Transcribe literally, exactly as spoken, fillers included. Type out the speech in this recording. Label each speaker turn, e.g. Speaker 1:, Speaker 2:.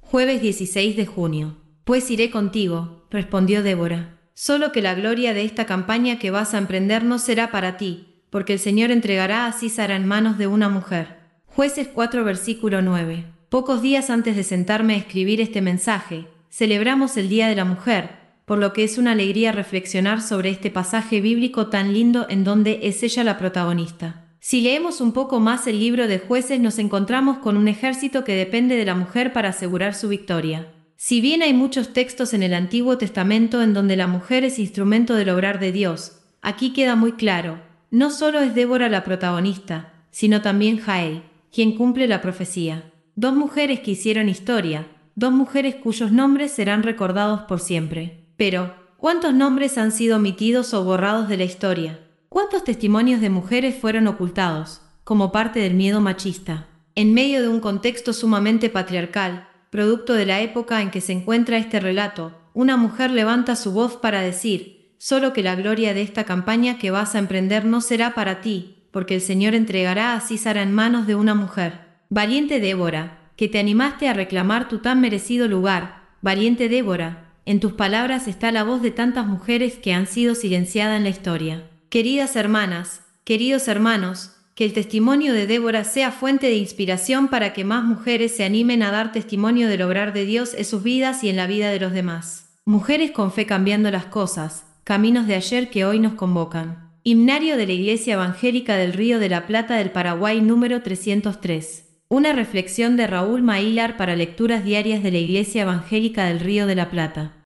Speaker 1: Jueves dieciséis de junio. Pues iré contigo, respondió Débora. Solo que la gloria de esta campaña que vas a emprender no será para ti, porque el Señor entregará a Sísara en manos de una mujer. Jueces cuatro versículo nueve. Pocos días antes de sentarme a escribir este mensaje, celebramos el Día de la Mujer, por lo que es una alegría reflexionar sobre este pasaje bíblico tan lindo en donde es ella la protagonista. Si leemos un poco más el libro de Jueces, nos encontramos con un ejército que depende de la mujer para asegurar su victoria. Si bien hay muchos textos en el Antiguo Testamento en donde la mujer es instrumento del obrar de Dios, aquí queda muy claro, no solo es Débora la protagonista, sino también Jael, quien cumple la profecía. Dos mujeres que hicieron historia, dos mujeres cuyos nombres serán recordados por siempre. Pero, ¿cuántos nombres han sido omitidos o borrados de la historia? ¿Cuántos testimonios de mujeres fueron ocultados, como parte del miedo machista? En medio de un contexto sumamente patriarcal, producto de la época en que se encuentra este relato, una mujer levanta su voz para decir, solo que la gloria de esta campaña que vas a emprender no será para ti, porque el Señor entregará a Sísara en manos de una mujer. Valiente Débora, que te animaste a reclamar tu tan merecido lugar, valiente Débora, en tus palabras está la voz de tantas mujeres que han sido silenciadas en la historia. Queridas hermanas, queridos hermanos, que el testimonio de Débora sea fuente de inspiración para que más mujeres se animen a dar testimonio del obrar de Dios en sus vidas y en la vida de los demás. Mujeres con fe cambiando las cosas, caminos de ayer que hoy nos convocan. Himnario de la Iglesia Evangélica del Río de la Plata del Paraguay número trescientos tres. Una reflexión de Raúl Mailar para lecturas diarias de la Iglesia Evangélica del Río de la Plata.